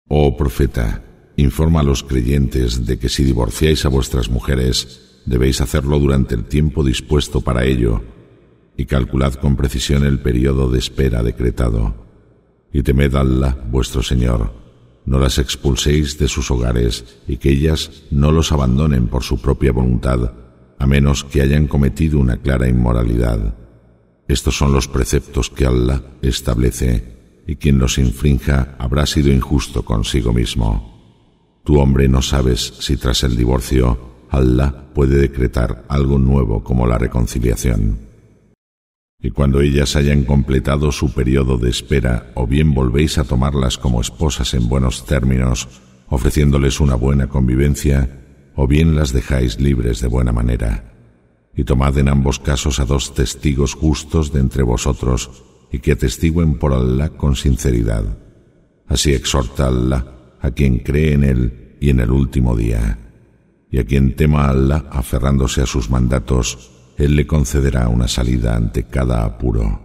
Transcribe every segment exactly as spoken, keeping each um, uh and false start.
Oh profeta, informa a los creyentes de que si divorciáis a vuestras mujeres, debéis hacerlo durante el tiempo dispuesto para ello, y calculad con precisión el periodo de espera decretado. Y temed a Allah, vuestro Señor, no las expulséis de sus hogares y que ellas no los abandonen por su propia voluntad, a menos que hayan cometido una clara inmoralidad. Estos son los preceptos que Allah establece, y quien los infrinja habrá sido injusto consigo mismo. Tú, hombre, no sabes si tras el divorcio Allah puede decretar algo nuevo como la reconciliación. Y cuando ellas hayan completado su periodo de espera, o bien volvéis a tomarlas como esposas en buenos términos, ofreciéndoles una buena convivencia, o bien las dejáis libres de buena manera. Y tomad en ambos casos a dos testigos justos de entre vosotros, y que atestiguen por Allah con sinceridad. Así exhorta Allah a quien cree en Él y en el último día. Y a quien tema a Allah aferrándose a sus mandatos, Él le concederá una salida ante cada apuro.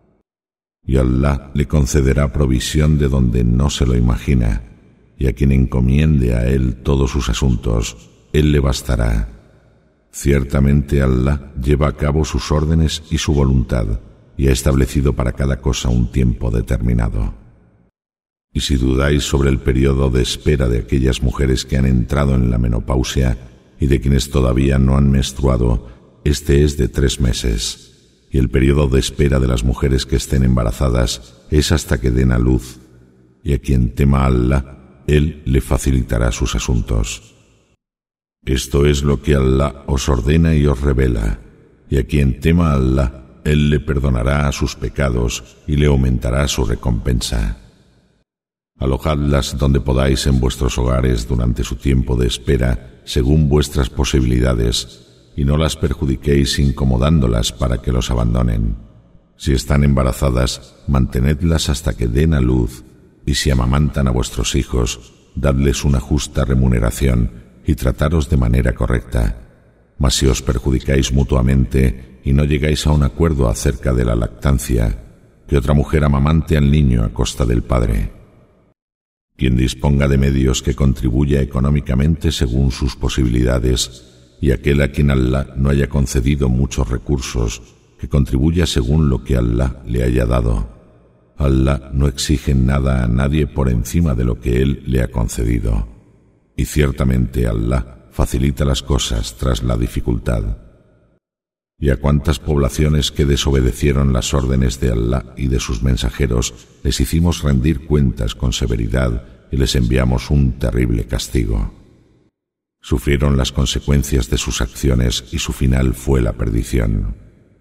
Y Allah le concederá provisión de donde no se lo imagina, y a quien encomiende a Él todos sus asuntos, Él le bastará. Ciertamente Allah lleva a cabo sus órdenes y su voluntad, y ha establecido para cada cosa un tiempo determinado. Y si dudáis sobre el periodo de espera de aquellas mujeres que han entrado en la menopausia y de quienes todavía no han menstruado, este es de tres meses, y el periodo de espera de las mujeres que estén embarazadas es hasta que den a luz, y a quien tema a Allah, Él le facilitará sus asuntos. Esto es lo que Allah os ordena y os revela, y a quien tema a Allah, Él le perdonará sus pecados y le aumentará su recompensa. Alojadlas donde podáis en vuestros hogares durante su tiempo de espera, según vuestras posibilidades, y no las perjudiquéis incomodándolas para que los abandonen. Si están embarazadas, mantenedlas hasta que den a luz, y si amamantan a vuestros hijos, dadles una justa remuneración y trataros de manera correcta. Mas si os perjudicáis mutuamente y no llegáis a un acuerdo acerca de la lactancia, que otra mujer amamante al niño a costa del padre. Quien disponga de medios que contribuya económicamente según sus posibilidades, y aquel a quien Allah no haya concedido muchos recursos, que contribuya según lo que Allah le haya dado. Allah no exige nada a nadie por encima de lo que Él le ha concedido. Y ciertamente Allah facilita las cosas tras la dificultad. Y a cuantas poblaciones que desobedecieron las órdenes de Allah y de sus mensajeros, les hicimos rendir cuentas con severidad y les enviamos un terrible castigo. Sufrieron las consecuencias de sus acciones y su final fue la perdición.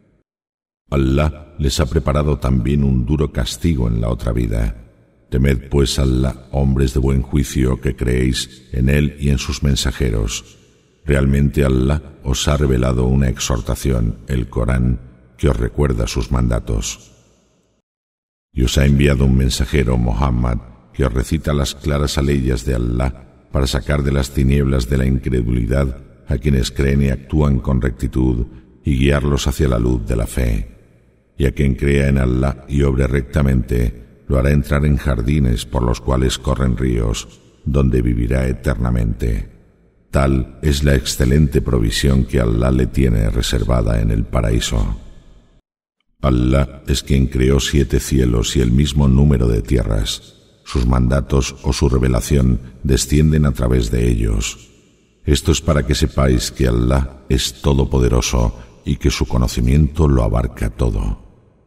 Allah les ha preparado también un duro castigo en la otra vida. Temed pues a Allah, hombres de buen juicio que creéis en Él y en sus mensajeros. Realmente Allah os ha revelado una exhortación, el Corán, que os recuerda sus mandatos. Y os ha enviado un mensajero, Muhammad, que os recita las claras aleyas de Allah para sacar de las tinieblas de la incredulidad a quienes creen y actúan con rectitud y guiarlos hacia la luz de la fe. Y a quien crea en Allah y obre rectamente, lo hará entrar en jardines por los cuales corren ríos, donde vivirá eternamente. Tal es la excelente provisión que Allah le tiene reservada en el paraíso. Allah es quien creó siete cielos y el mismo número de tierras. Sus mandatos o su revelación descienden a través de ellos. Esto es para que sepáis que Allah es todopoderoso y que su conocimiento lo abarca todo.